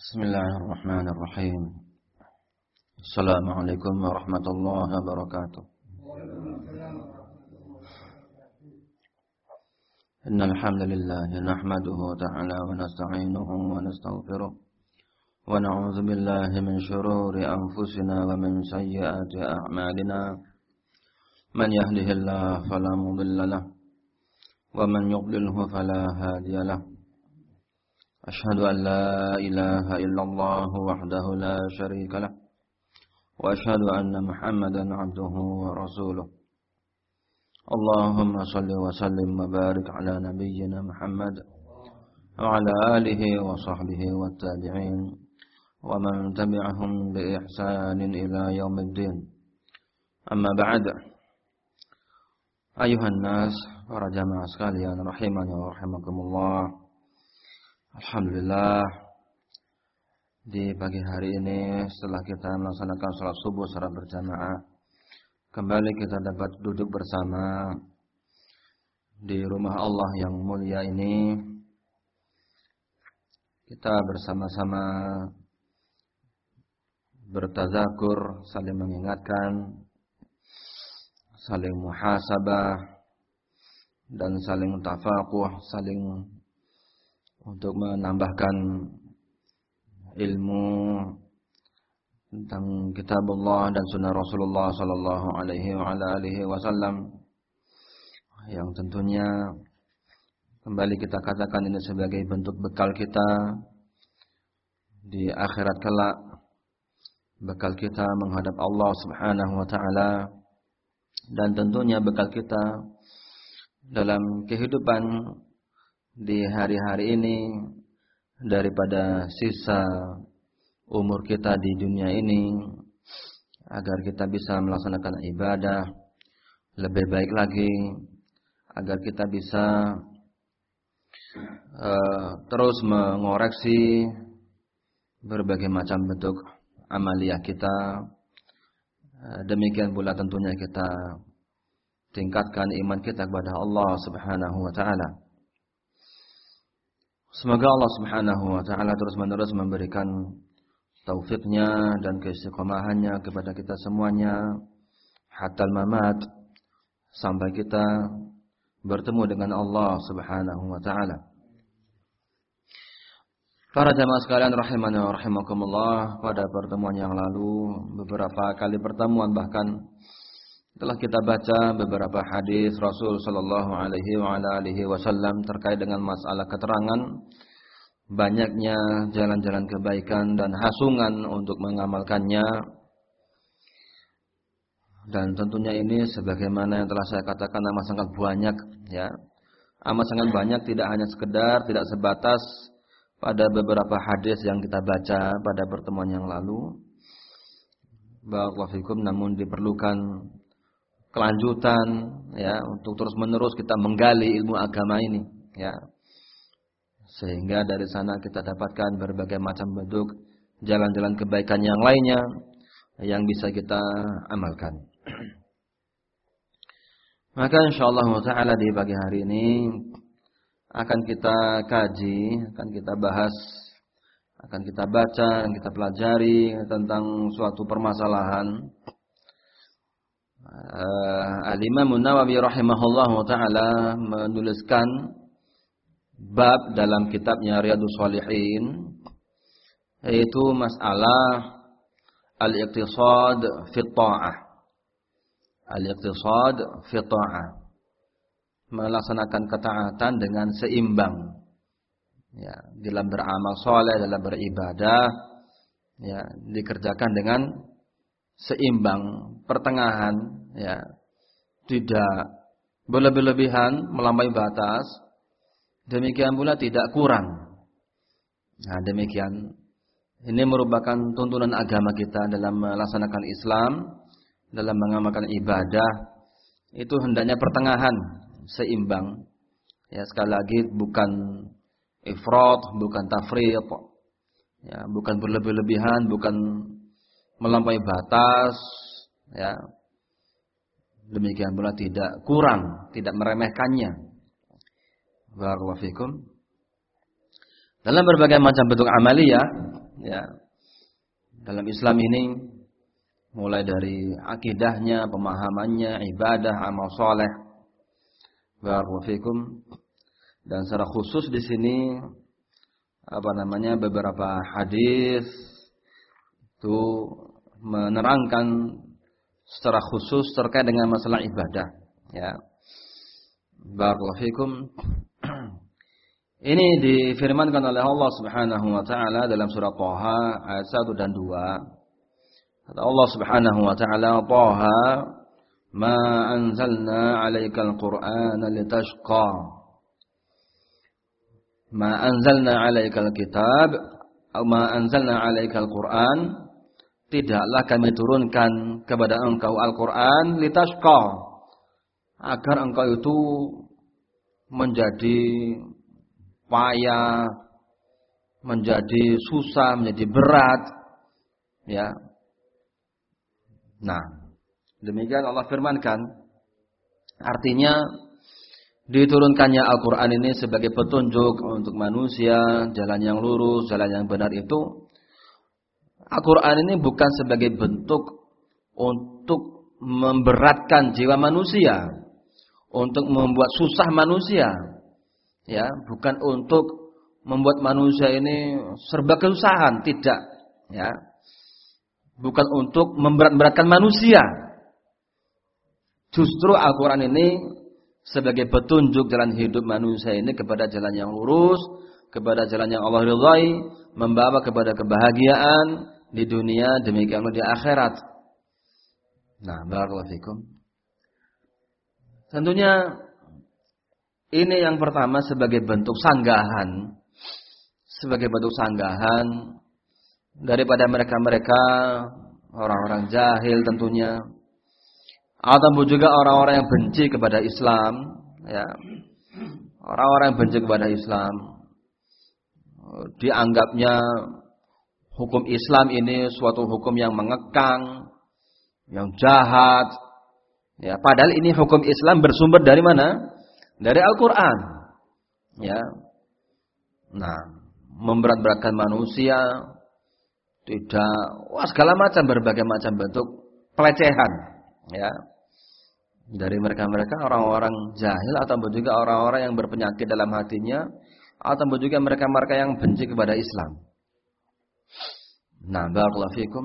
Bismillahirrahmanirrahim. Assalamualaikum warahmatullahi wabarakatuh. Innal hamdalillah nahmaduhu ta'ala wa nasta'inuhu wa nastaghfiruh wa na'udzu billahi min shururi anfusina wa min sayyiati a'malina. Man yahdihillahu fala mudilla lahu wa man yudlilhu fala hadiya lahu. أشهد أن لا إله إلا الله وحده لا شريك له وأشهد أن محمدا عبده ورسوله اللهم صل وسلم وبارك على نبينا محمد وعلى آله وصحبه والتابعين ومن تبعهم بإحسان إلى يوم الدين أما بعد أيها الناس para jamaah sekalian rahimani wa rahimakumullah. Alhamdulillah, di pagi hari ini setelah kita melaksanakan sholat subuh secara berjamaah, kembali kita dapat duduk bersama di rumah Allah yang mulia ini. Kita bersama-sama bertazakur, saling mengingatkan, saling muhasabah, dan saling tafaquh, saling untuk menambahkan ilmu tentang kitab Allah dan sunnah Rasulullah sallallahu alaihi wasallam, yang tentunya kembali kita katakan ini sebagai bentuk bekal kita di akhirat kelak, bekal kita menghadap Allah Subhanahu wa taala, dan tentunya bekal kita dalam kehidupan di hari-hari ini daripada sisa umur kita di dunia ini, agar kita bisa melaksanakan ibadah lebih baik lagi, agar kita bisa terus mengoreksi berbagai macam bentuk amaliyah kita. Demikian pula tentunya kita tingkatkan iman kita kepada Allah Subhanahu wa taala. Semoga Allah Subhanahu wa taala terus-menerus memberikan taufiknya dan keistiqomahannya kepada kita semuanya hatal mamat, sampai kita bertemu dengan Allah Subhanahu wa taala. Para jamaah sekalian rahimani wa rahimakumullah, pada pertemuan yang lalu, beberapa kali pertemuan bahkan telah kita baca beberapa hadis Rasul sallallahu alaihi wasallam terkait dengan masalah keterangan banyaknya jalan-jalan kebaikan dan hasungan untuk mengamalkannya. Dan tentunya ini sebagaimana yang telah saya katakan amat sangat banyak, ya. Amat sangat banyak, tidak hanya sekedar, tidak sebatas pada beberapa hadis yang kita baca pada pertemuan yang lalu. Barakallahu fikum, namun diperlukan kelanjutan, ya, untuk terus-menerus kita menggali ilmu agama ini, ya, sehingga dari sana kita dapatkan berbagai macam bentuk jalan-jalan kebaikan yang lainnya yang bisa kita amalkan. Maka insyaallah taala di pagi hari ini akan kita kaji, akan kita bahas, akan kita baca, akan kita pelajari tentang suatu permasalahan. Al-Imam Nawawi rahimahullahu taala menuliskan bab dalam kitabnya Riyadhus Shalihin, yaitu masalah al-iqtisad fi ta'ah. Al-iqtisad fi ta'ah, melaksanakan ketaatan dengan seimbang, ya, dalam beramal saleh, dalam beribadah, ya, dikerjakan dengan seimbang, pertengahan, ya, tidak berlebih-lebihan melampaui batas, demikian pula tidak kurang. Nah, demikian, ini merupakan tuntunan agama kita dalam melaksanakan Islam, dalam mengamalkan ibadah, itu hendaknya pertengahan, seimbang, ya. Sekali lagi, bukan ifrat, bukan tafriq, ya, bukan berlebih-lebihan, bukan melampaui batas, ya. Demikian pula tidak kurang, tidak meremehkannya. Barakallahu fikum. Dalam berbagai macam bentuk amaliyah, ya. Dalam Islam ini mulai dari akidahnya, pemahamannya, ibadah, amal soleh. Barakallahu fikum. Dan secara khusus di sini beberapa hadis itu menerangkan secara khusus terkait dengan masalah ibadah, ya. Barakallahu fikum. Ini difirmankan oleh Allah Subhanahu wa taala dalam surah Thaha ayat 1 dan 2. Kata Allah Subhanahu wa taala, "Thaha ma anzalna 'alaikal Qur'ana litashqa." Ma anzalna 'alaikal kitab atau ma anzalna 'alaikal Qur'an, tidaklah kami turunkan kepada engkau Al-Qur'an litashqa, agar engkau itu menjadi payah, menjadi susah, menjadi berat, ya. Nah, demikian Allah firmankan. Artinya diturunkannya Al-Quran ini sebagai petunjuk untuk manusia, jalan yang lurus, jalan yang benar itu. Al-Quran ini bukan sebagai bentuk untuk memberatkan jiwa manusia, untuk membuat susah manusia, ya, bukan untuk membuat manusia ini serba kesusahan, tidak, ya, bukan untuk memberat-beratkan manusia. Justru Al-Quran ini sebagai petunjuk jalan hidup manusia ini kepada jalan yang lurus, kepada jalan yang Allah ridhai, membawa kepada kebahagiaan di dunia, demikian di akhirat. Nah, barakallahu fikum. Tentunya ini yang pertama sebagai bentuk sanggahan, daripada mereka-mereka orang-orang jahil tentunya, atau juga orang-orang yang benci kepada Islam, ya. Orang-orang yang benci kepada Islam dianggapnya hukum Islam ini suatu hukum yang mengekang, yang jahat, ya. Padahal ini hukum Islam bersumber dari mana? Dari Al-Quran, ya. Nah, memberat-beratkan manusia, segala macam, berbagai macam bentuk pelecehan, ya, dari mereka-mereka orang-orang jahil atau juga orang-orang yang berpenyakit dalam hatinya, atau juga mereka-mereka yang benci kepada Islam. Nah, barakallahu fikum.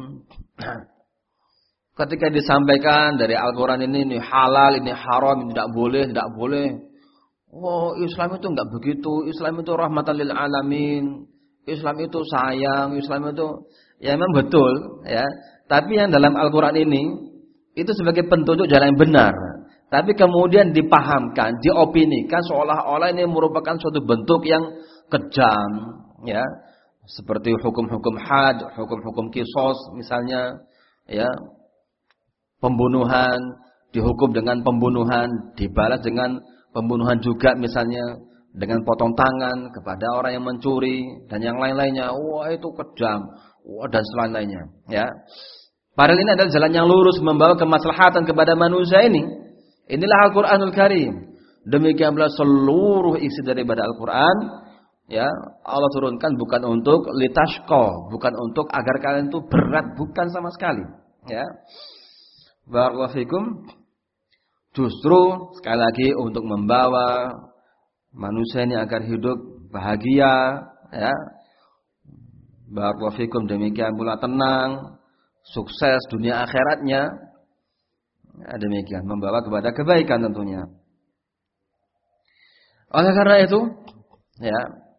Ketika disampaikan dari Al-Quran ini halal, ini haram, ini tidak boleh. Oh, Islam itu enggak begitu. Islam itu rahmatan lil alamin. Islam itu sayang. Islam itu, ya memang betul, ya. Tapi yang dalam Al-Quran ini itu sebagai petunjuk jalan yang benar. Tapi kemudian dipahamkan, diopinikan seolah-olah ini merupakan suatu bentuk yang kejam, ya. Seperti hukum-hukum had, hukum-hukum kisos misalnya, ya. Pembunuhan dihukum dengan pembunuhan, dibalas dengan pembunuhan juga misalnya, dengan potong tangan kepada orang yang mencuri dan yang lain-lainnya. Wah, itu kejam. Wah, dan selain-lainnya, ya. Padahal ini adalah jalan yang lurus membawa kemaslahatan kepada manusia ini. Inilah Al-Qur'anul Karim. Demikian pula seluruh isi daripada Al-Qur'an, ya, Allah turunkan bukan untuk litashqa, bukan untuk agar kalian itu berat, bukan sama sekali, ya. Barakallahu fikum. Justru sekali lagi untuk membawa manusia ini agar hidup bahagia, ya. Barakallahu fikum. Demikian pula tenang, sukses dunia akhiratnya, ya, demikian membawa kepada kebaikan tentunya. Oleh karena itu, ya,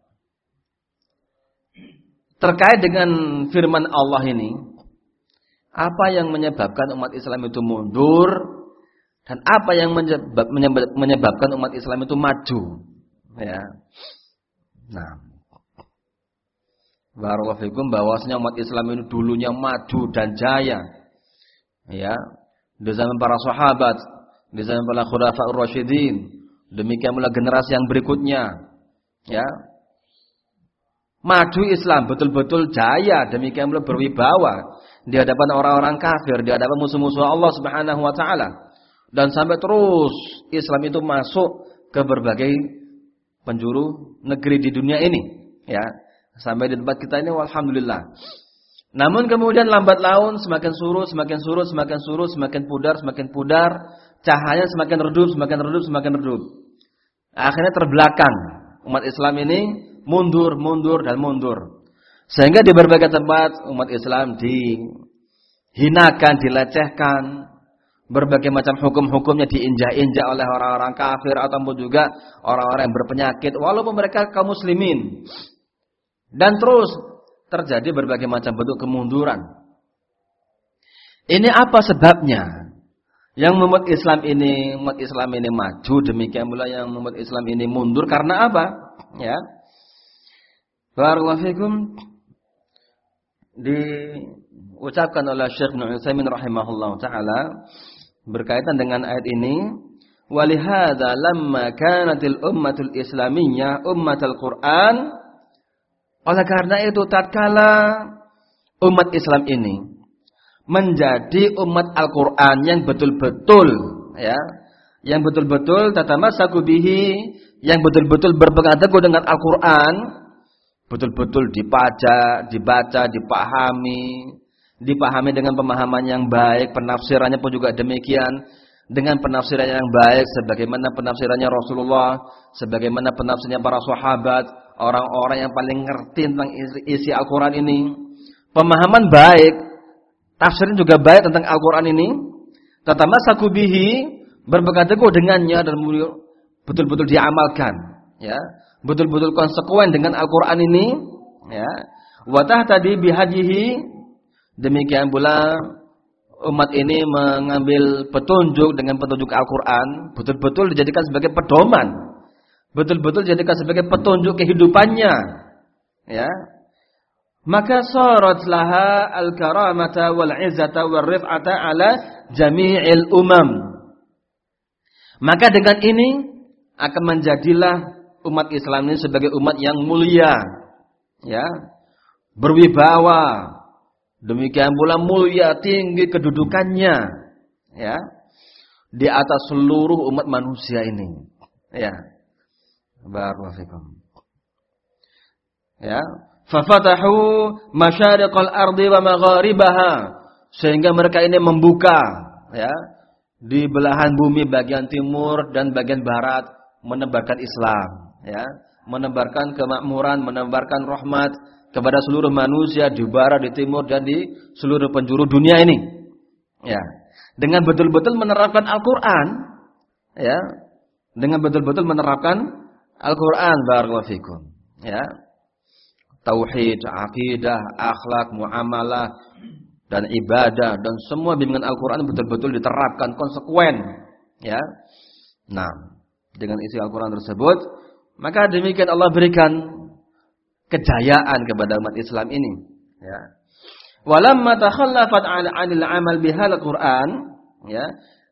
terkait dengan firman Allah ini, apa yang menyebabkan umat Islam itu mundur dan apa yang menyebabkan umat Islam itu maju, ya. Nah, barakallahu fikum, bahwasanya umat Islam ini dulunya maju dan jaya, ya, di zaman para sahabat, di zaman para khulafaur rasyidin, demikian pula generasi yang berikutnya, ya. Maju Islam betul-betul jaya, demikian pula berwibawa di hadapan orang-orang kafir, di hadapan musuh-musuh Allah Subhanahu wa taala. Dan sampai terus Islam itu masuk ke berbagai penjuru negeri di dunia ini, ya. Sampai di tempat kita ini alhamdulillah. Namun kemudian lambat laun semakin surut, semakin surut, semakin surut, semakin pudar, cahaya semakin redup, semakin redup, semakin redup. Akhirnya terbelakang. Umat Islam ini mundur, mundur dan mundur. Sehingga di berbagai tempat umat Islam dihinakan, dilecehkan, berbagai macam hukum-hukumnya diinjak-injak oleh orang-orang kafir ataupun juga orang-orang yang berpenyakit walaupun mereka kaum muslimin. Dan terus terjadi berbagai macam bentuk kemunduran. Ini apa sebabnya? Yang membuat umat Islam ini maju, demikian pula yang membuat Islam ini mundur karena apa? Ya. Barakallahu fikum. Diucapkan oleh Syekh Ibnu Utsaimin rahimahullahu taala berkaitan dengan ayat ini, walihada lamma kanatil ummatul islamiyyah ummatul Qur'an. Oleh karena itu tatkala umat Islam ini menjadi umat Al-Qur'an yang betul-betul ya, yang betul-betul tatamassaku bihi, yang betul-betul berpegang teguh dengan Al-Qur'an, betul-betul dibaca, dipahami dengan pemahaman yang baik, penafsirannya pun juga demikian, dengan penafsiran yang baik sebagaimana penafsirannya Rasulullah, sebagaimana penafsirnya para sahabat, orang-orang yang paling ngerti tentang isi Al-Quran ini. Pemahaman baik, tafsirnya juga baik tentang Al-Quran ini. Tatamassaku bihi, berpegang teguh dengannya dan betul-betul diamalkan, ya. Betul-betul konsekuen dengan Al-Quran ini, ya. Wa tahtadi bihadihi, demikian pula umat ini mengambil petunjuk dengan petunjuk Al-Quran, betul-betul dijadikan sebagai pedoman, betul-betul dijadikan sebagai petunjuk kehidupannya, ya. Maka sarat laha al-karamata wal izzata wal rif'ata ala jami'il umam. Maka dengan ini akan menjadilah umat Islam ini sebagai umat yang mulia, ya, berwibawa, demikian pula mulia tinggi kedudukannya, ya, di atas seluruh umat manusia ini, ya. Barakallahu fikum. Ya, fafatahu masyariqal ardi wa magharibaha, sehingga mereka ini membuka, ya, di belahan bumi bagian timur dan bagian barat, menebarkan Islam, ya, menebarkan kemakmuran, menebarkan rahmat kepada seluruh manusia di barat, di timur dan di seluruh penjuru dunia ini. Ya, dengan betul-betul menerapkan Al-Qur'an, ya, dengan betul-betul menerapkan Al-Qur'an, barakallahu fikum, ya. Tauhid, akidah, akhlak, muamalah dan ibadah dan semua bimbingan Al-Qur'an betul-betul diterapkan konsekuen, ya. Nah, dengan isi Al-Qur'an tersebut, maka demikian Allah berikan kejayaan kepada umat Islam ini, ya. Walamma takhallafat 'anil 'amal bihal Qur'an, ya.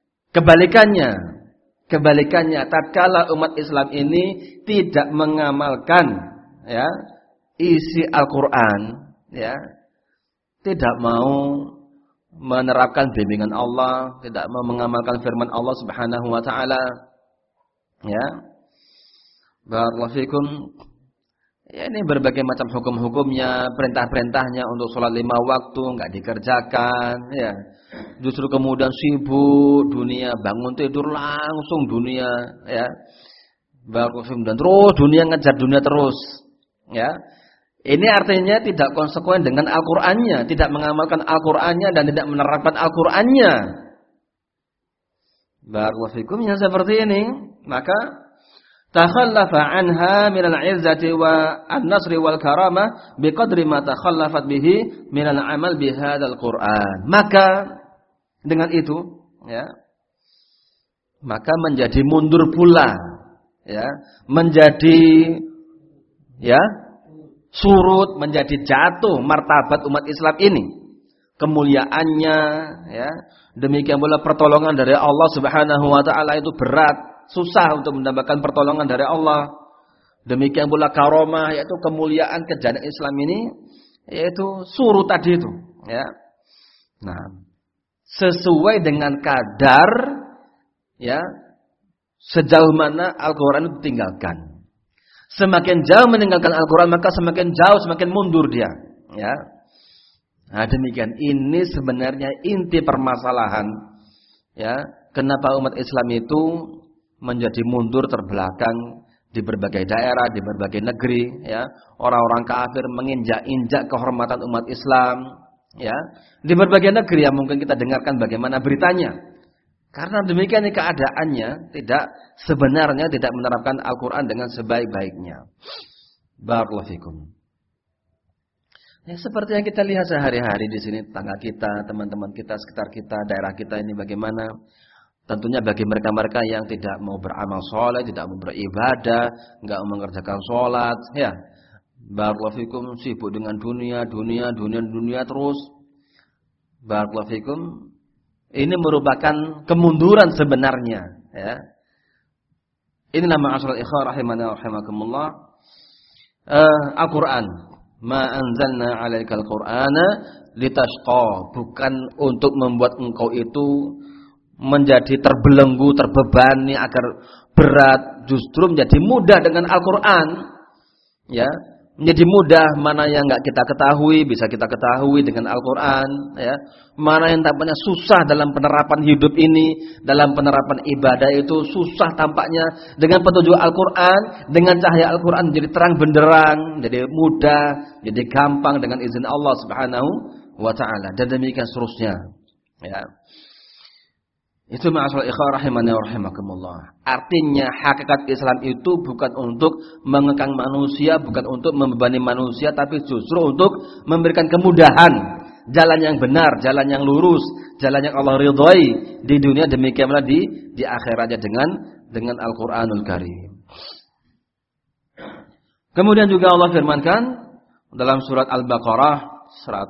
Kebalikannya tatkala umat Islam ini tidak mengamalkan, ya, isi Al-Qur'an, ya. Tidak mau menerapkan bimbingan Allah, tidak mau mengamalkan firman Allah Subhanahu wa taala, ya. Barakallahu fikum. Ya, ini berbagai macam hukum-hukumnya, perintah-perintahnya untuk sholat 5 waktu enggak dikerjakan, ya. Justru kemudian sibuk dunia, bangun tidur langsung dunia, ya. Dan terus dunia ngejar dunia terus, ya. Ini artinya tidak konsekuen dengan Al-Qur'annya, tidak mengamalkan Al-Qur'annya dan tidak menerapkan Al-Qur'annya. Barakallahu fikum, yang seperti ini, maka takhallafa anha minal izzati wa an-nasri wal karamah biqadri ma takhallafat bihi minal amal bihadzal Qur'an. Maka dengan itu, ya, maka menjadi mundur pula, ya, menjadi, ya, surut, menjadi jatuh martabat umat Islam ini, kemuliaannya, ya. Demikian pula pertolongan dari Allah Subhanahu wa taala itu berat, susah untuk mendapatkan pertolongan dari Allah. Demikian pula karomah, yaitu kemuliaan kejayaan Islam ini, yaitu surut tadi itu, ya. Nah, sesuai dengan kadar, ya, sejauh mana Al-Qur'an itu ditinggalkan, Semakin jauh meninggalkan Al-Quran, maka semakin jauh, semakin mundur dia. Ya. Nah, demikian. Ini sebenarnya inti permasalahan. Ya. Kenapa umat Islam itu menjadi mundur terbelakang di berbagai daerah, di berbagai negeri. Ya. Orang-orang kafir menginjak-injak kehormatan umat Islam. Ya. Di berbagai negeri yang mungkin kita dengarkan bagaimana beritanya. Karena demikian keadaannya sebenarnya tidak menerapkan Al-Quran dengan sebaik-baiknya. Barakallahu fikum. Ya, seperti yang kita lihat sehari-hari di sini, tetangga kita, teman-teman kita, sekitar kita, daerah kita ini bagaimana? Tentunya bagi mereka-mereka yang tidak mau beramal soleh, tidak mau beribadah, enggak mau mengerjakan sholat, ya. Barakallahu fikum, sibuk dengan dunia terus. Barakallahu fikum. Ini merupakan kemunduran sebenarnya, ya. Inilah ma'asyiral ikhwan rahimani wa rahimakumullah. Al-Qur'an, ma anzalna 'alaikal Qur'ana litashqa, bukan untuk membuat engkau itu menjadi terbelenggu, terbebani agar berat, justru menjadi mudah dengan Al-Qur'an. Ya. Menjadi mudah, mana yang enggak kita ketahui bisa kita ketahui dengan Al-Quran, ya. Mana yang tampaknya susah dalam penerapan hidup ini, dalam penerapan ibadah itu susah tampaknya, dengan petunjuk Al-Quran, dengan cahaya Al-Quran menjadi terang benderang, jadi mudah, jadi gampang dengan izin Allah Subhanahu wa ta'ala, dan demikian seterusnya, ya. Itu ma'asyiral ikhwan rahimani wa rahimakumullah. Artinya hakikat Islam itu bukan untuk mengekang manusia, bukan untuk membebani manusia, tapi justru untuk memberikan kemudahan, jalan yang benar, jalan yang lurus, jalan yang Allah ridhai di dunia, demikianlah di akhiratnya dengan Al-Qur'anul Karim. Kemudian juga Allah firmankan dalam surat Al-Baqarah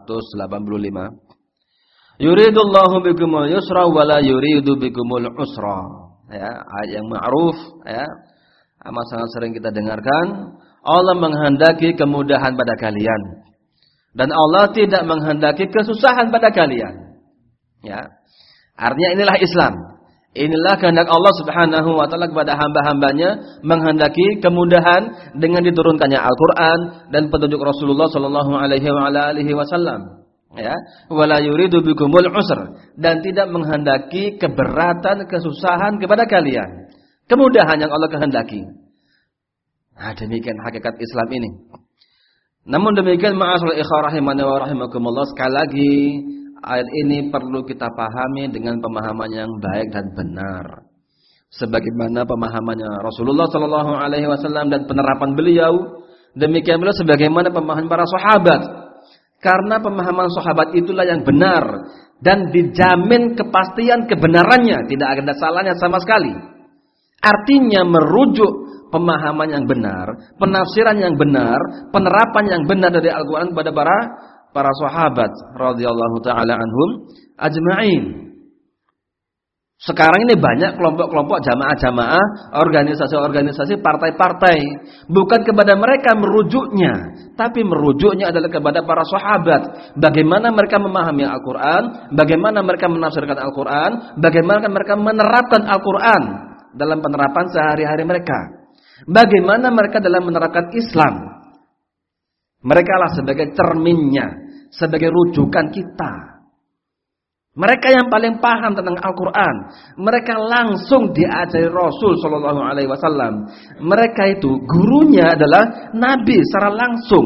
185. Yuridullahu bikumul yusra wa la yuridu bikumul usra. Ya, ayat yang ma'ruf, ya. Amat sangat sering kita dengarkan. Allah menghendaki kemudahan pada kalian, dan Allah tidak menghendaki kesusahan pada kalian. Ya. Artinya inilah Islam. Inilah kehendak Allah Subhanahu wa taala kepada hamba-hambanya, menghendaki kemudahan dengan diturunkannya Al-Qur'an dan petunjuk Rasulullah sallallahu alaihi wasallam. Ya, wala yuridu bikumul usr, dan tidak menghendaki keberatan, kesusahan kepada kalian. Kemudahan yang Allah kehendaki. Nah, demikian hakikat Islam ini. Namun demikian ma'asyiral ikhwan rahimani wa rahimakumullah, sekali lagi ayat ini perlu kita pahami dengan pemahaman yang baik dan benar. Sebagaimana pemahamannya Rasulullah sallallahu alaihi wasallam dan penerapan beliau, demikian pula sebagaimana pemahaman para sahabat. Karena pemahaman sahabat itulah yang benar dan dijamin kepastian kebenarannya, tidak ada salahnya sama sekali. Artinya merujuk pemahaman yang benar, penafsiran yang benar, penerapan yang benar dari Al-Qur'an kepada para sahabat radhiyallahu taala anhum ajma'in. Sekarang ini banyak kelompok-kelompok jamaah-jamaah, organisasi-organisasi, partai-partai. Bukan kepada mereka merujuknya, tapi merujuknya adalah kepada para sahabat. Bagaimana mereka memahami Al-Quran, bagaimana mereka menafsirkan Al-Quran, bagaimana mereka menerapkan Al-Quran dalam penerapan sehari-hari mereka. Bagaimana mereka dalam menerapkan Islam. Mereka lah sebagai cerminnya, sebagai rujukan kita. Mereka yang paling paham tentang Al-Quran. Mereka langsung diajari Rasul Sallallahu Alaihi Wasallam. Mereka itu gurunya adalah Nabi secara langsung.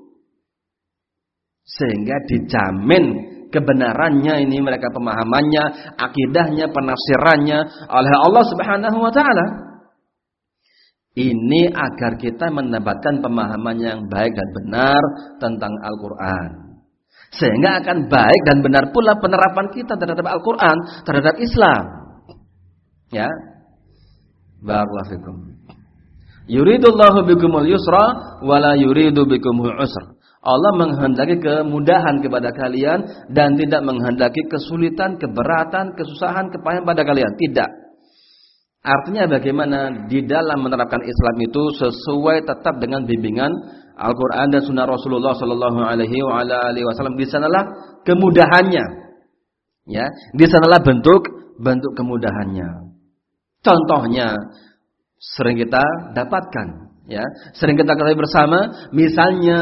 Sehingga dijamin kebenarannya ini, mereka pemahamannya, akidahnya, penafsirannya oleh Allah Subhanahu Wa Taala. Ini agar kita mendapatkan pemahaman yang baik dan benar tentang Al-Quran. Sehingga akan baik dan benar pula penerapan kita terhadap Al-Quran, terhadap Islam. Ya. Barakallahu fikum. Yuridullahu bikumul yusra wa la yuridu bikumul usra. Allah menghendaki kemudahan kepada kalian dan tidak menghendaki kesulitan, keberatan, kesusahan, kepayahan pada kalian. Tidak. Artinya bagaimana di dalam menerapkan Islam itu sesuai tetap dengan bimbingan Al-Quran dan Sunnah Rasulullah Sallallahu Alaihi Wasallam. Di sanalah kemudahannya, ya. Di sanalah bentuk kemudahannya. Contohnya sering kita dapatkan, Ya, sering kita ketahui bersama, misalnya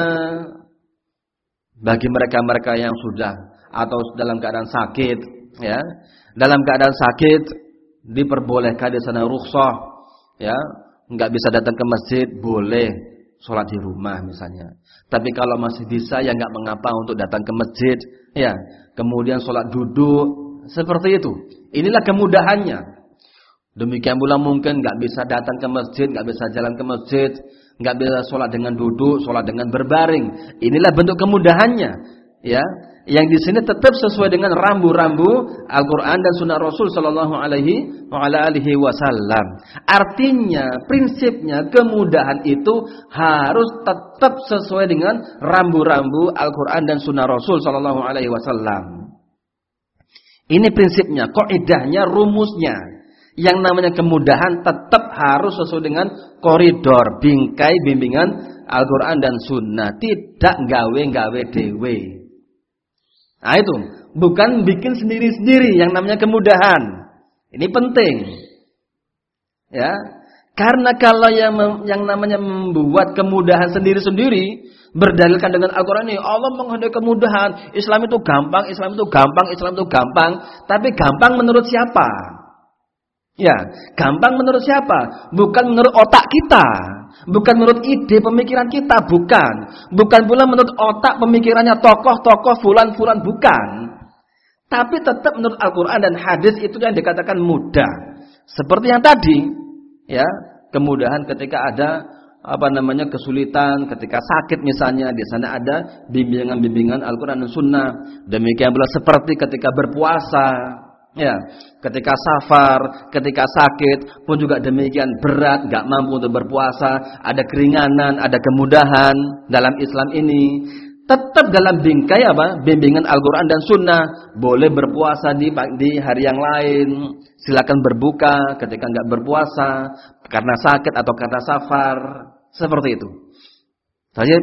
bagi mereka-mereka yang sudah atau dalam keadaan sakit, ya, dalam keadaan sakit diperbolehkan di sana rukhsah, ya, nggak bisa datang ke masjid, boleh sholat di rumah misalnya. Tapi kalau masih bisa, ya nggak mengapa untuk datang ke masjid, ya, kemudian sholat duduk, seperti itu. Inilah kemudahannya. Demikian pula mungkin nggak bisa datang ke masjid, nggak bisa jalan ke masjid, nggak bisa sholat dengan duduk, sholat dengan berbaring. Inilah bentuk kemudahannya, ya. Yang di sini tetap sesuai dengan rambu-rambu Al-Quran dan Sunnah Rasul Sallallahu Alaihi Wasallam. Artinya, prinsipnya kemudahan itu harus tetap sesuai dengan rambu-rambu Al-Quran dan Sunnah Rasul Sallallahu Alaihi Wasallam. Ini prinsipnya, kaidahnya, rumusnya. Yang namanya kemudahan tetap harus sesuai dengan koridor, bingkai bimbingan Al-Quran dan Sunnah. Tidak gawe-gawe dewe. Nah itu, bukan bikin sendiri-sendiri yang namanya kemudahan. Ini penting. Ya, karena kalau yang namanya membuat kemudahan sendiri-sendiri, berdalilkan dengan Al-Quran ini, Allah menghendaki kemudahan. Islam itu gampang, Islam itu gampang, Islam itu gampang. Tapi gampang menurut siapa? Ya, gampang menurut siapa? Bukan menurut otak kita, bukan menurut ide pemikiran kita, bukan pula menurut otak pemikirannya tokoh-tokoh fulan-fulan, bukan. Tapi tetap menurut Al-Quran dan hadis itu yang dikatakan mudah. Seperti yang tadi, ya, kemudahan ketika ada kesulitan, ketika sakit misalnya, di sana ada bimbingan-bimbingan Al-Quran dan Sunnah. Demikian pula seperti ketika berpuasa. Ya, ketika safar, ketika sakit pun juga demikian, berat, gak mampu untuk berpuasa, ada keringanan, ada kemudahan dalam Islam ini. Tetap dalam bingkai bimbingan Al-Quran dan Sunnah. Boleh berpuasa di hari yang lain, silakan berbuka ketika gak berpuasa karena sakit atau karena safar, seperti itu. Jadi,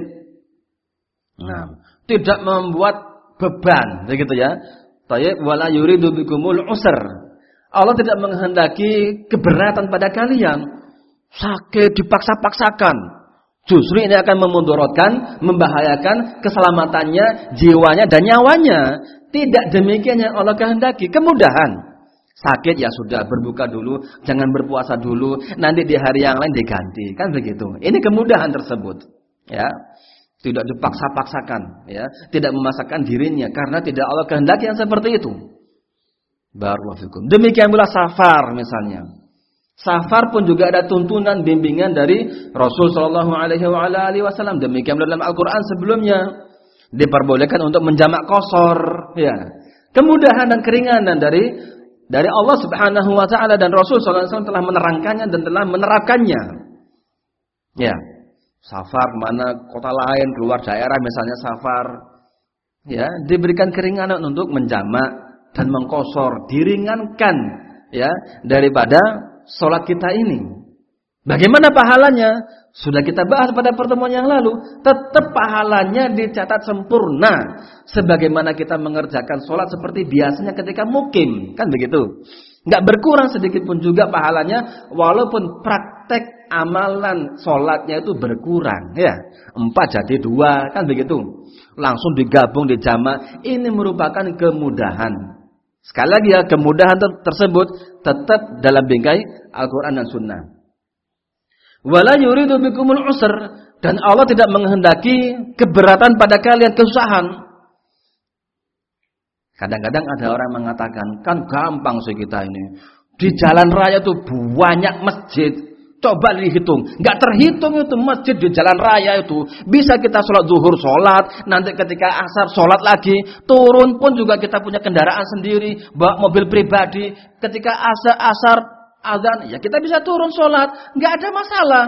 tidak membuat beban, begitu ya. Tayyib wala yuridu bikumul usr. Allah tidak menghendaki keberatan pada kalian. Sakit dipaksa-paksakan. Justru ini akan memudaratkan, membahayakan keselamatannya, jiwanya dan nyawanya. Tidak demikian yang Allah kehendaki. Kemudahan. Sakit ya sudah, berbuka dulu, jangan berpuasa dulu, nanti di hari yang lain diganti. Kan begitu. Ini kemudahan tersebut. Ya. Tidak dipaksa-paksakan, ya, tidak memaksakan dirinya karena tidak Allah kehendaki yang seperti itu. Barakallahu fikum. Demikian pula safar misalnya. Safar pun juga ada tuntunan bimbingan dari Rasul sallallahu alaihi wasallam. Demikian pula dalam Al-Qur'an sebelumnya diperbolehkan untuk menjamak qashar, ya. Kemudahan dan keringanan dari Allah Subhanahu wa taala dan Rasul sallallahu alaihi wasallam telah menerangkannya dan telah menerapkannya. Ya. Safar kemana, kota lain, keluar daerah misalnya safar, ya, diberikan keringanan untuk menjamak dan mengqashar, diringankan, ya, daripada sholat kita ini. Bagaimana pahalanya? Sudah kita bahas pada pertemuan yang lalu. Tetap pahalanya dicatat sempurna, sebagaimana kita mengerjakan sholat seperti biasanya ketika mukim, kan begitu? Nggak berkurang sedikit pun juga pahalanya, walaupun praktek amalan sholatnya itu berkurang, ya, 4 jadi 2, kan begitu. Langsung digabung di jamak. Ini merupakan kemudahan. Sekali lagi ya, kemudahan tersebut tetap dalam bingkai Al-Quran dan Sunnah. Wala yuridu bikumul usr, dan Allah tidak menghendaki keberatan pada kalian, kesusahan. Kadang-kadang ada orang mengatakan, kan gampang sih kita ini. Di jalan raya tuh banyak masjid. Coba dihitung, nggak terhitung itu masjid di jalan raya itu. Bisa kita sholat zuhur, sholat, nanti ketika asar sholat lagi, turun pun juga kita punya kendaraan sendiri, bawa mobil pribadi. Ketika asar azan, ya kita bisa turun sholat, nggak ada masalah.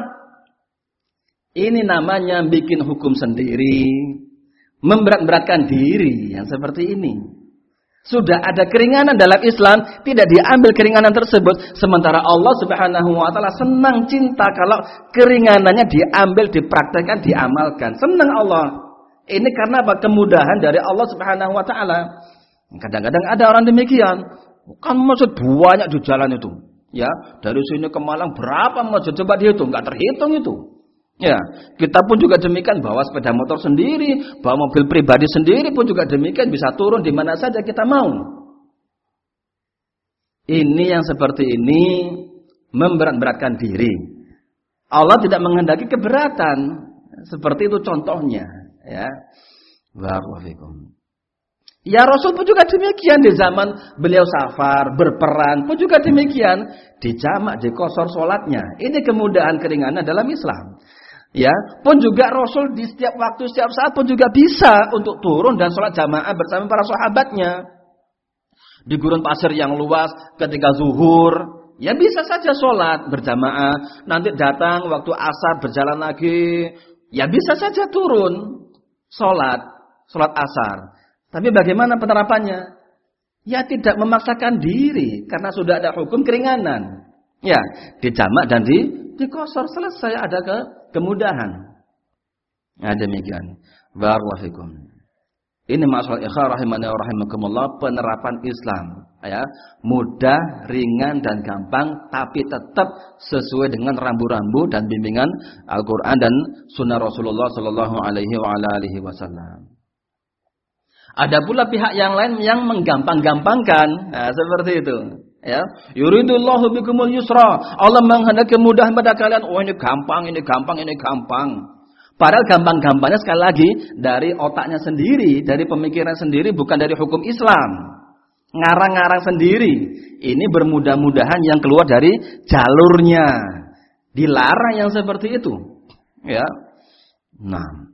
Ini namanya bikin hukum sendiri, memberat-beratkan diri yang seperti ini. Sudah ada keringanan dalam Islam, tidak diambil keringanan tersebut. Sementara Allah Subhanahu wa taala senang, cinta kalau keringanannya diambil, dipraktekkan, diamalkan. Senang Allah. Ini karena apa? Kemudahan dari Allah Subhanahu wa taala. Kadang-kadang ada orang demikian. Kan masjid banyak di jalan itu. Ya, dari sini ke Malang berapa masjid, coba dihitung, enggak terhitung itu. Ya, kita pun juga demikian, bawa sepeda motor sendiri, bawa mobil pribadi sendiri pun juga demikian, bisa turun di mana saja kita mau. Ini yang seperti ini memberat-beratkan diri. Allah tidak menghendaki keberatan. Seperti itu contohnya, ya. Barakallahu fikum. Ya Rasul pun juga demikian, di zaman beliau safar, berperang pun juga demikian, dijamak, dikosor sholatnya. Ini kemudahan keringanan dalam Islam. Ya, pun juga Rasul di setiap waktu, setiap saat pun juga bisa untuk turun dan sholat jamaah bersama para sahabatnya. Di gurun pasir yang luas ketika zuhur, ya bisa saja sholat berjamaah. Nanti datang waktu asar berjalan lagi, ya bisa saja turun sholat asar. Tapi bagaimana penerapannya? Ya tidak memaksakan diri karena sudah ada hukum keringanan. Ya, dijamak dan dikosor, selesai, ada kemudahan. Nah, demikian. Barakallahu fikum. Ini masalah ikhwan rahimani wa rahimakumullah, penerapan Islam, ya. Mudah, ringan dan gampang, tapi tetap sesuai dengan rambu-rambu dan bimbingan Al-Qur'an dan sunnah Rasulullah sallallahu alaihi wa ala alihi wasallam. Ada pula pihak yang lain yang menggampang-gampangkan, nah, seperti itu. Ya, yuridullahu bikumul yusra. Allah menghendaki kemudahan pada kalian. Oh, ini gampang, ini gampang, ini gampang. Padahal gampang-gampangnya sekali lagi dari otaknya sendiri, dari pemikiran sendiri, bukan dari hukum Islam. Ngarang-ngarang sendiri. Ini bermudah-mudahan yang keluar dari jalurnya. Dilarang yang seperti itu. Ya. Nah,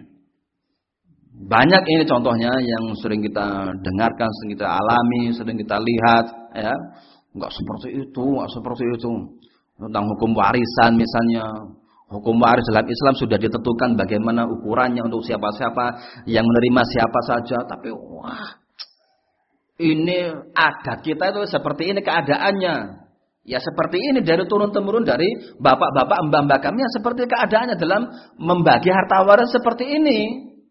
banyak ini contohnya yang sering kita dengarkan, sering kita alami, sering kita lihat, ya. Enggak seperti itu, enggak seperti itu. Tentang hukum warisan misalnya, hukum waris dalam Islam sudah ditentukan bagaimana ukurannya untuk siapa-siapa, yang menerima siapa saja, tapi wah, ini adat kita itu seperti ini keadaannya. Ya seperti ini dari turun-temurun dari bapak-bapak, mbah-mbah kami, yang seperti keadaannya dalam membagi harta waris seperti ini.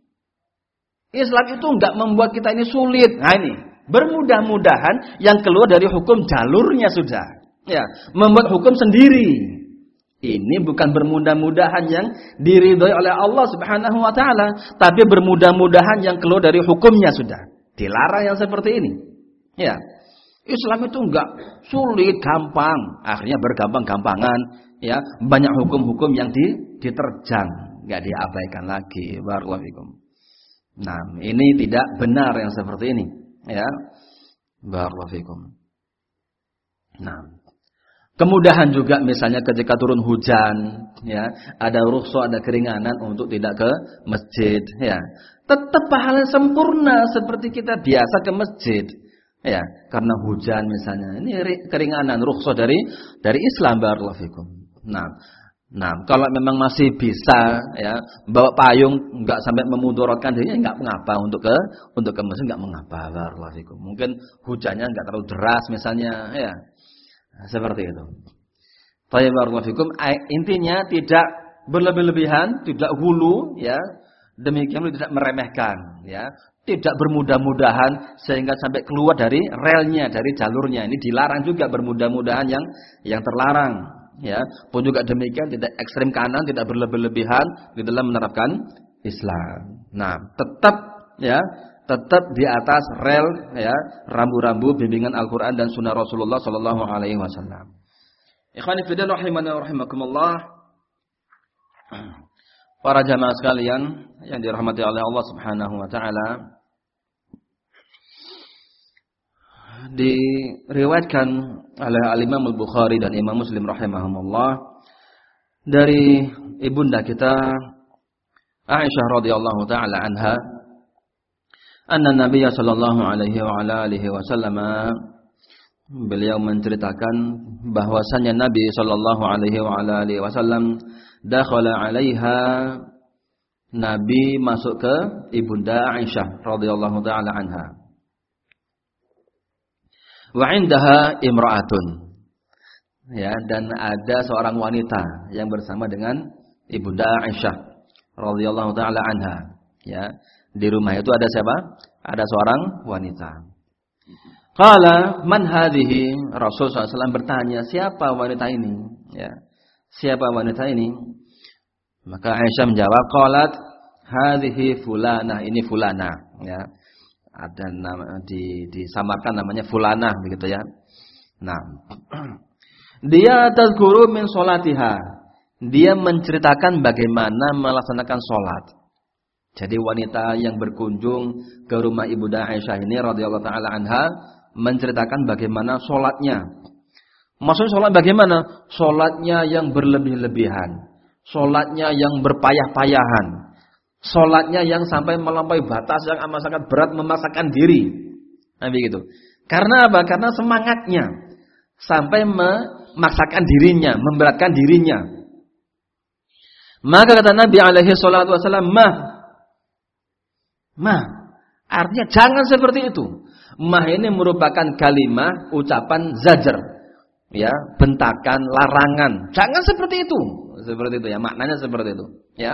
Islam itu enggak membuat kita ini sulit. Nah ini, bermudah-mudahan yang keluar dari hukum jalurnya sudah. Ya, membuat hukum sendiri. Ini bukan bermudah-mudahan yang diridhoi oleh Allah Subhanahu wa taala, tapi bermudah-mudahan yang keluar dari hukumnya sudah. Dilarang yang seperti ini. Ya. Islam itu enggak sulit, gampang. Akhirnya bergampang-gampangan, ya. Banyak hukum-hukum yang diterjang, enggak diabaikan lagi. Barakallahu fikum. Nah, ini tidak benar yang seperti ini, ya. Barakallahu fikum. Nah, kemudahan juga misalnya ketika turun hujan, ya, ada rukhsah, ada keringanan untuk tidak ke masjid, ya. Tetap pahala sempurna seperti kita biasa ke masjid, ya. Karena hujan misalnya, ini keringanan rukhsah dari Islam. Barakallahu fikum. Nah, kalau memang masih bisa, ya, bawa payung enggak sampai memudaratkan dirinya, enggak mengapa untuk ke masjid, enggak mengapa. Barakallahu fikum. Mungkin hujannya enggak terlalu deras misalnya, ya. Nah, seperti itu. Baik, barakallahu fikum. Intinya tidak berlebih-lebihan, tidak hulu, ya. Demikian tidak meremehkan, ya. Tidak bermudah-mudahan sehingga sampai keluar dari relnya, dari jalurnya. Ini dilarang juga bermudah-mudahan yang terlarang. Ya, pun juga demikian tidak ekstrem kanan, tidak berlebih-lebihan di dalam menerapkan Islam. Nah, tetap di atas rel, ya, rambu-rambu bimbingan Al-Qur'an dan sunnah Rasulullah sallallahu alaihi wasallam. Ikhwani fillah rahimani wa rahimakumullah. Para jamaah sekalian yang dirahmati oleh Allah Subhanahu wa taala. Diriwayatkan oleh Al-Imam Al-Bukhari dan Imam Muslim rahimahumullah dari ibunda kita Aisyah radhiyallahu taala anha, anna Nabi sallallahu alaihi wa ala alihi wasallam, beliau menceritakan bahwasanya Nabi sallallahu alaihi wa ala alihi wasallam dakhala 'alaiha, Nabi masuk ke ibunda Aisyah radhiyallahu taala anha. Wa 'indaha imra'atun. Ya, dan ada seorang wanita yang bersama dengan ibunda Aisyah radhiyallahu taala anha. Ya, di rumah itu ada siapa? Ada seorang wanita. Qala man hadhihi? Rasul SAW bertanya, siapa wanita ini? Ya. Siapa wanita ini? Maka Aisyah menjawab, qalat hadhihi fulanah, ini fulanah, ya. Ada nama disamarkan namanya fulanah begitu ya. Nah, dia tazkuru min sholatiha. Dia menceritakan bagaimana melaksanakan sholat. Jadi wanita yang berkunjung ke rumah Ibunda Aisyah ini radhiyallahu taala anha menceritakan bagaimana sholatnya. Maksudnya sholat bagaimana? Sholatnya yang berlebih-lebihan, sholatnya yang berpayah-payahan, sholatnya yang sampai melampaui batas yang amat sangat berat memaksakan diri. Nah begitu. Karena apa? Karena semangatnya sampai memaksakan dirinya, memberatkan dirinya. Maka kata Nabi alaihi salatu wasallam, mah, artinya jangan seperti itu. Mah ini merupakan kalimat ucapan zajar, ya, bentakan, larangan. Jangan seperti itu ya, maknanya seperti itu, ya.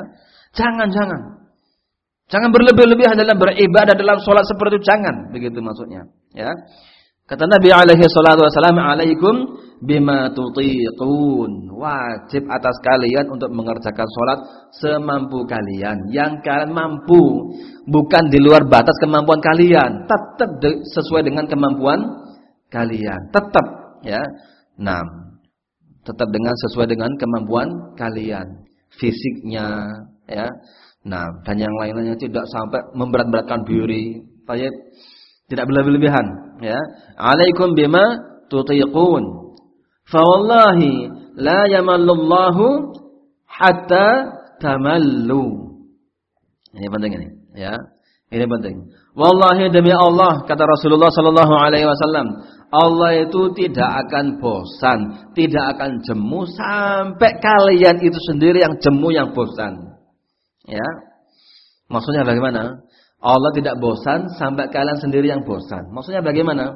Jangan berlebih-lebihan dalam beribadah dalam sholat seperti itu, jangan, begitu maksudnya, ya. Kata Nabi alaihi salatu wasallam, alaikum bima tutiqun. Wajib atas kalian untuk mengerjakan sholat semampu kalian. Yang kalian mampu, bukan di luar batas kemampuan kalian. Tetap sesuai dengan kemampuan kalian. Tetap, ya. Nah, tetap sesuai dengan kemampuan kalian. Fisiknya, ya. Nah, dan yang lain-lainnya tidak sampai memberat-beratkan diri. Tidak berlebihan, ya. Alaikum bima tutiqun. Fa wallahi la yamallullahu hatta tamallu. Ini penting ini, ya. Ini penting. Wallahi demi Allah, kata Rasulullah sallallahu alaihi wasallam, Allah itu tidak akan bosan, tidak akan jemu sampai kalian itu sendiri yang jemu, yang bosan. Ya. Maksudnya bagaimana? Allah tidak bosan sampai kalian sendiri yang bosan. Maksudnya bagaimana?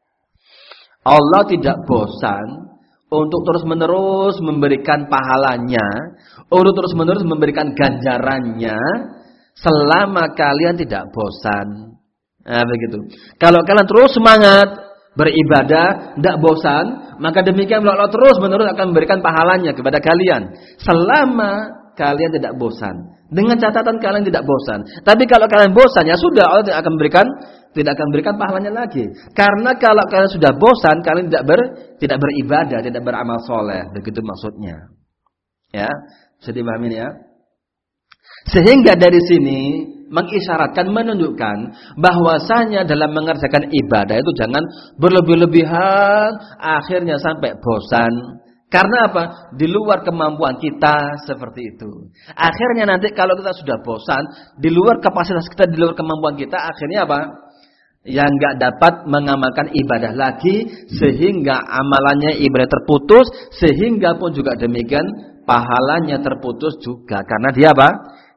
Allah tidak bosan untuk terus-menerus memberikan pahalanya, untuk terus-menerus memberikan ganjarannya selama kalian tidak bosan. Nah, begitu. Kalau kalian terus semangat beribadah, tidak bosan, maka demikian Allah terus-menerus akan memberikan pahalanya kepada kalian selama kalian tidak bosan. Dengan catatan kalian tidak bosan. Tapi kalau kalian bosan, ya sudah, Allah tidak akan berikan pahalanya lagi. Karena kalau kalian sudah bosan, kalian tidak beribadah, tidak beramal soleh. Begitu maksudnya. Ya, bisa dipahami ya. Sehingga dari sini mengisyaratkan, menunjukkan bahwasanya dalam mengerjakan ibadah itu jangan berlebih-lebihan, akhirnya sampai bosan. Karena apa? Di luar kemampuan kita seperti itu. Akhirnya nanti kalau kita sudah bosan, di luar kapasitas kita, di luar kemampuan kita, akhirnya apa? Yang enggak dapat mengamalkan ibadah lagi, sehingga amalannya ibadah terputus, sehingga pun juga demikian pahalanya terputus juga. Karena dia apa?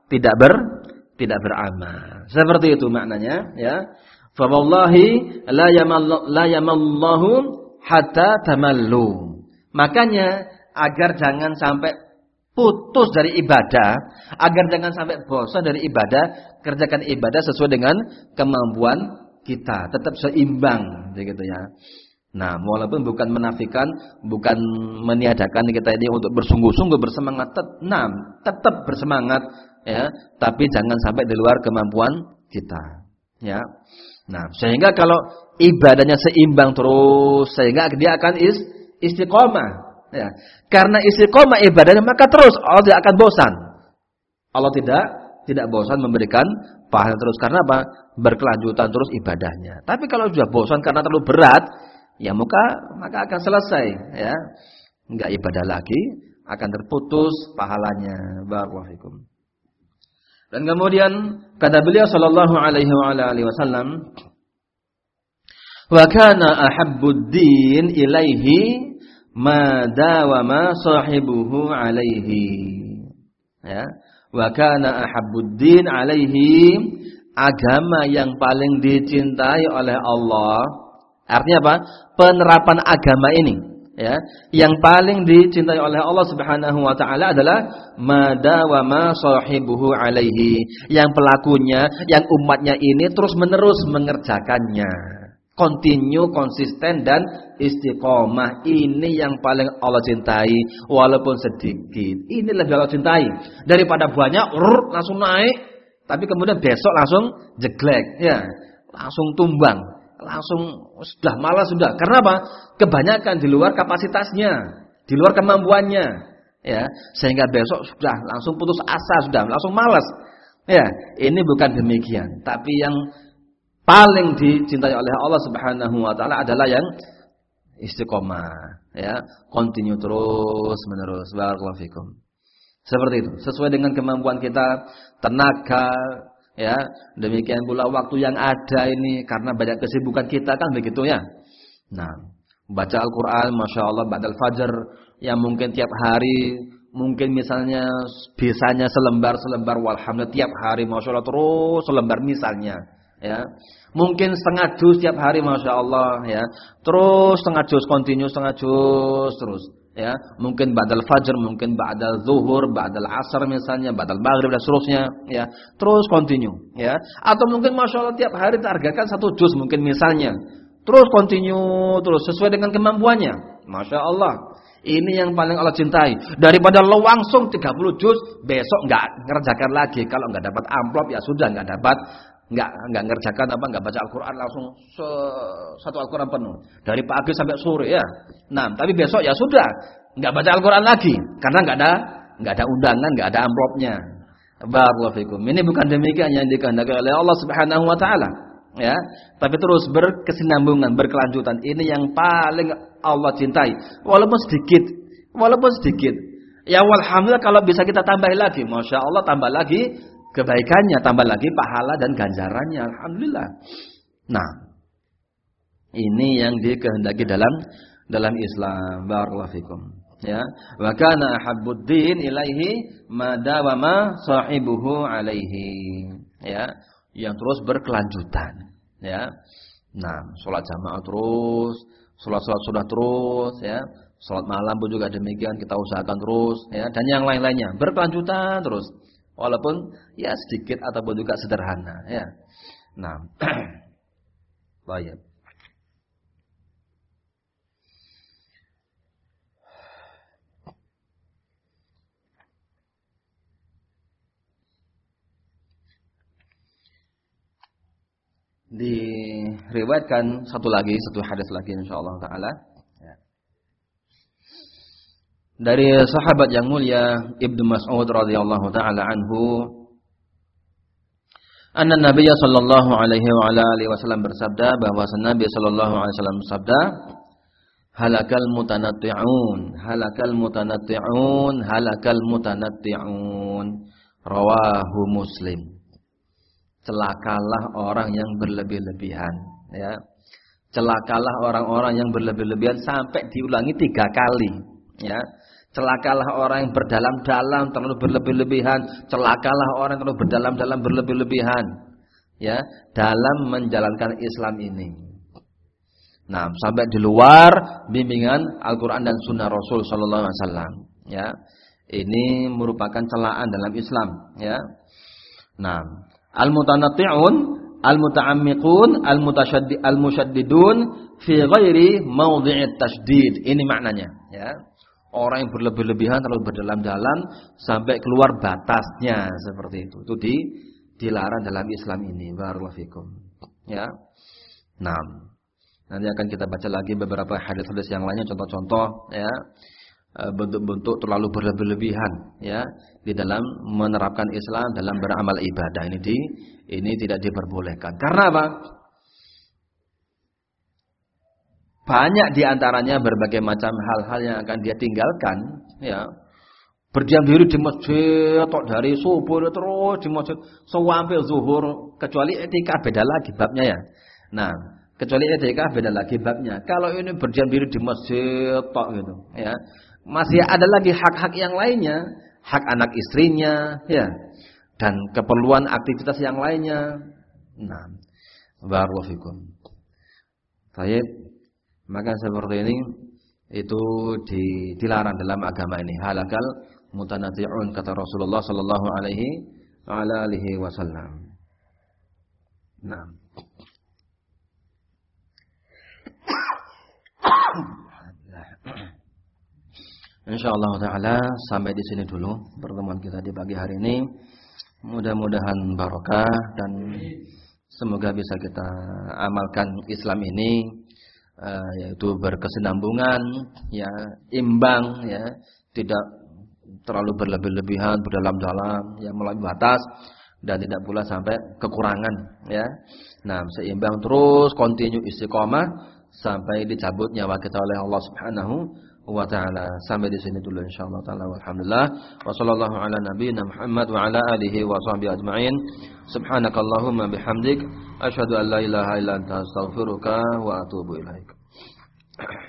Tidak beramal. Seperti itu maknanya, ya. Fa wallahi la yamallahu hatta tamallu. Makanya agar jangan sampai putus dari ibadah, agar jangan sampai bosan dari ibadah, kerjakan ibadah sesuai dengan kemampuan kita, tetap seimbang, begitu ya. Nah, walaupun bukan menafikan, bukan meniadakan kita ini untuk bersungguh-sungguh bersemangat, tetap bersemangat, ya. Tapi jangan sampai di luar kemampuan kita, ya. Nah, sehingga kalau ibadahnya seimbang terus, sehingga dia akan istiqomah, ya. Karena istiqomah ibadahnya, maka terus Allah tidak akan bosan. Allah tidak bosan memberikan pahala terus. Karena apa? Berkelanjutan terus ibadahnya. Tapi kalau sudah bosan karena terlalu berat, ya maka akan selesai, ya. Enggak ibadah lagi, akan terputus pahalanya. Barakallahu fikum. Dan kemudian kata beliau sallallahu alaihi wasallam, wa kana ahabbud din ilaihi ma dawama sahibuhu alaihi. Ya, wa kana ahabbud din alaihi, agama yang paling dicintai oleh Allah. Artinya apa? Penerapan agama ini, ya, yang paling dicintai oleh Allah Subhanahu wa taala adalah ma dawama sahibuhu alaihi, yang pelakunya, yang umatnya ini terus-menerus mengerjakannya. Continue, konsisten dan istiqomah. Ini yang paling Allah cintai walaupun sedikit. Ini lebih Allah cintai daripada banyak langsung naik tapi kemudian besok langsung jeglek, ya. Langsung tumbang, langsung sudah malas sudah. Karena apa? Kebanyakan di luar kapasitasnya, di luar kemampuannya, ya. Sehingga besok sudah langsung putus asa, sudah langsung malas. Ya, ini bukan demikian, tapi yang paling dicintai oleh Allah Subhanahu wa taala adalah yang istiqomah, ya, continue terus menerus. Barakallahu fikum. Seperti itu, sesuai dengan kemampuan kita, tenaga, ya. Demikian pula waktu yang ada ini karena banyak kesibukan kita kan begitu ya. Nah, baca Al-Qur'an masyaallah ba'dal fajr yang mungkin tiap hari, mungkin misalnya bisanya selembar walhamdulillah tiap hari masyaallah terus selembar misalnya. Ya, mungkin setengah juz tiap hari, masya Allah, ya, terus setengah juz continue, setengah juz terus, ya, mungkin ba'dal fajr, mungkin ba'dal zuhur, ba'dal asar misalnya, ba'dal maghrib dan seterusnya, ya, terus continue, ya, atau mungkin masya Allah tiap hari targetkan satu juz mungkin misalnya, terus continue terus sesuai dengan kemampuannya, masya Allah. Ini yang paling Allah cintai daripada lo langsung 30 juz besok nggak ngerjakan lagi. Kalau nggak dapat amplop ya sudah, nggak dapat. Enggak ngerjakan nggak baca Al-Qur'an langsung satu Al-Qur'an penuh dari pagi sampai sore ya. Nah, tapi besok ya sudah, enggak baca Al-Qur'an lagi karena enggak ada undangan, enggak ada amplopnya. Barakallahu fikum. Ini bukan demikian yang dikehendaki oleh Allah Subhanahu wa taala, ya. Tapi terus berkesinambungan, berkelanjutan. Ini yang paling Allah cintai. Walaupun sedikit. Ya alhamdulillah kalau bisa kita tambah lagi, masya Allah tambah lagi kebaikannya, tambah lagi pahala dan ganjarannya, alhamdulillah. Nah, ini yang dikehendaki dalam Islam. Barakallahu fikum. Ya, wa kana ahabbuddin ilaihi ma dawama sahibuhu alaihi. Ya, yang terus berkelanjutan. Ya. Nah, salat jamaah terus, salat sunnah terus, ya. Salat malam pun juga demikian kita usahakan terus, ya, dan yang lain-lainnya berkelanjutan terus. Walaupun ya sedikit ataupun juga sederhana, ya. Nah, baik. Diriwayatkan satu hadis lagi insyaallah taala. Dari sahabat yang mulia Ibnu Mas'ud radhiyallahu taala anhu, anna Nabiy sallallahu alaihi wa ala alihi wasallam bersabda, bahwa Nabi sallallahu alaihi wasallam bersabda, halakal mutanatti'un, rawahu Muslim. Celakalah orang yang berlebih-lebihan, ya. Celakalah orang-orang yang berlebih-lebihan sampai diulangi 3 kali, ya. Celakalah orang yang berdalam-dalam terlalu berlebih-lebihan, celakalah orang yang terlalu berdalam-dalam berlebih-lebihan, ya, dalam menjalankan Islam ini. Nah, sampai di luar bimbingan Al-Qur'an dan Sunnah Rasul sallallahu alaihi wasallam, ya. Ini merupakan celaan dalam Islam, ya. Nah, al-mutanatti'un, al-muta'ammiqun, al-musyaddidun fi ghairi mawdhi'it tasydid. Ini maknanya, ya. Orang yang berlebih-lebihan terlalu berdalam-dalam sampai keluar batasnya seperti itu. Itu dilarang dalam Islam ini. Barakallahu fikum. Ya. Nah, nanti akan kita baca lagi beberapa hadis-hadis yang lainnya, contoh-contoh, ya, bentuk-bentuk terlalu berlebih-lebihan, ya, di dalam menerapkan Islam dalam beramal ibadah. Ini tidak diperbolehkan. Karena apa? Banyak diantaranya berbagai macam hal-hal yang akan dia tinggalkan, ya. Berdiam diri di masjid, atau dari subuh terus di masjid sampai zuhur, kecuali etika beda lagi babnya, ya. Nah, kecuali etika beda lagi babnya. Kalau ini berdiam diri di masjid tok gitu, ya. Masih ada lagi hak-hak yang lainnya, hak anak istrinya, ya. Dan keperluan aktivitas yang lainnya. Nah, barakallahu fikum. Baik. Maka seperti ini itu dilarang dalam agama ini. Halakal mutanatti'un, kata Rasulullah sallallahu alaihi wasallam. Nah, Insyaallah taala sampai di sini dulu pertemuan kita di pagi hari ini. Mudah-mudahan barokah dan semoga bisa kita amalkan Islam ini yaitu berkesinambungan, ya, imbang, ya, tidak terlalu berlebih-lebihan, berdalam-dalam, ya, melampaui batas dan tidak pula sampai kekurangan, ya. Nah, seimbang terus, continue istiqomah sampai dicabut nyawa kita oleh Allah Subhanahu wa taala. Sampai di sini dulu insyaallah taala. Alhamdulillah. Wa sallallahu ala nabiyyina Muhammad wa ala alihi wa sahbihi ajma'in. Subhanakallahumma bihamdik asyhadu an la ilaha illa anta astaghfiruka wa atubu ilaik.